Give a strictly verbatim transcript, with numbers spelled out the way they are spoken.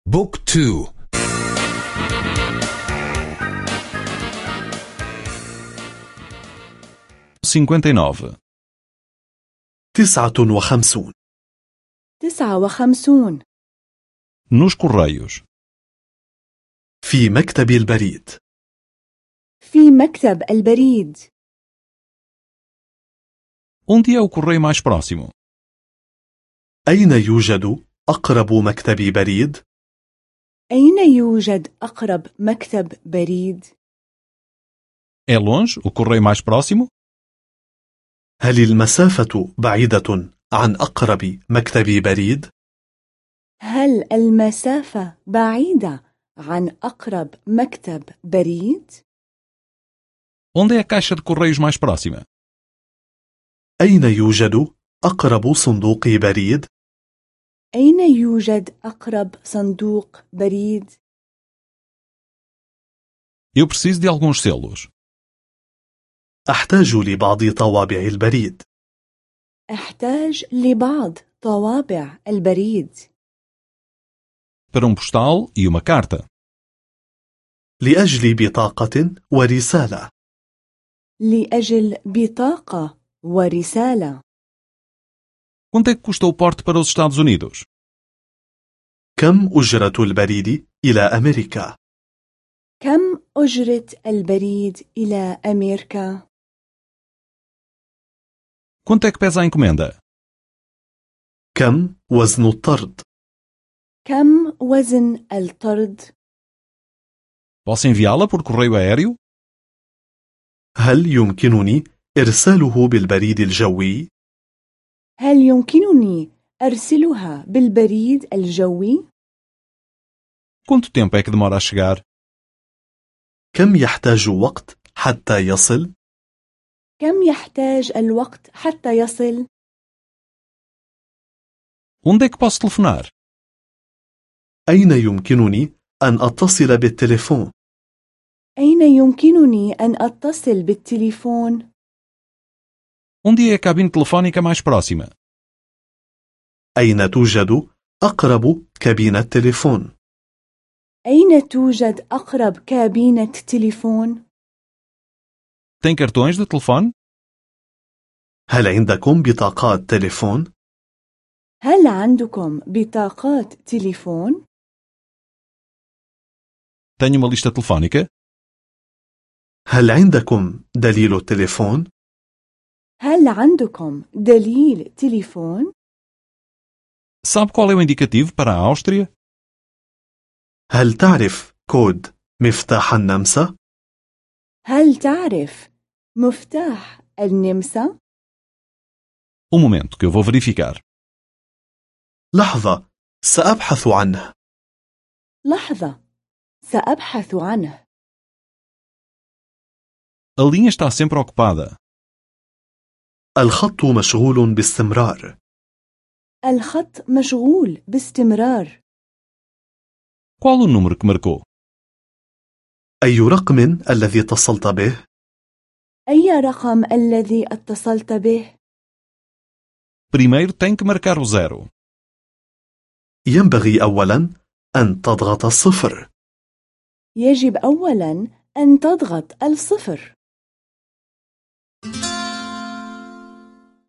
بوك تو. cinquenta e nove. تسعة وخمسون. تسعة وخمسون. Nos correios. في مكتب البريد. في مكتب البريد. Onde é o correio mais próximo? أين يوجد أقرب مكتب بريد؟ أين يوجد أقرب مكتب بريد؟ É longe o correio mais próximo? هل المسافة بعيدة عن أقرب مكتب بريد؟ هل المسافة بعيدة عن أقرب مكتب بريد؟ Onde é a caixa de correios mais próxima? أين يوجد أقرب صندوق بريد؟ أين يوجد أقرب صندوق بريد؟ Eu preciso de alguns selos. أحتاج لبعض طوابع البريد. أحتاج لبعض طوابع البريد. Para um postal e uma carta. لأجل بطاقة ورسالة. لأجل بطاقة ورسالة. Quanto é que custa o porte para os Estados Unidos? كم أجرة البريد إلى أمريكا؟ كم أجرة البريد إلى أمريكا؟ Quanto é que pesa a encomenda? كم وزن الطرد؟ كم وزن الطرد؟ Posso enviá-la por correio aéreo? هل يمكنني إرساله بالبريد الجوي؟ هل يمكنني أرسلها بالبريد الجوي؟ Quanto tempo é que demora a chegar? كم يحتاج وقت حتى يصل؟ كم يحتاج الوقت حتى يصل؟ Onde é que posso telefonar? أين يمكنني أن أتصل بالتليفون؟ أين يمكنني أن أتصل بالتليفون؟ Onde é a cabine telefónica mais próxima? أين توجد أقرب كابينة تليفون؟ أين توجد أقرب كابينة تليفون؟ Tem cartões de telefone? هل عندكم بطاقات تليفون؟ هل عندكم بطاقات تليفون؟ Tenho uma lista telefónica? هل عندكم دليل التليفون؟ هل عندكم دليل تليفون؟ Sabe qual é o indicativo para a Áustria? هل تعرف كود مفتاح النمسا؟ هل تعرف مفتاح النمسا؟ Um momento que eu vou verificar. لحظة، سأبحث عنه. لحظة، سأبحث عنه. A linha está sempre ocupada. الخط مشغول باستمرار. الخط مشغول باستمرار. Qual o número que marcou? أي رقم الذي اتصلت به؟ أي رقم الذي اتصلت به؟ Primeiro tem que marcar o zero. ينبغي أولا أن تضغط الصفر. يجب أولا أن تضغط الصفر.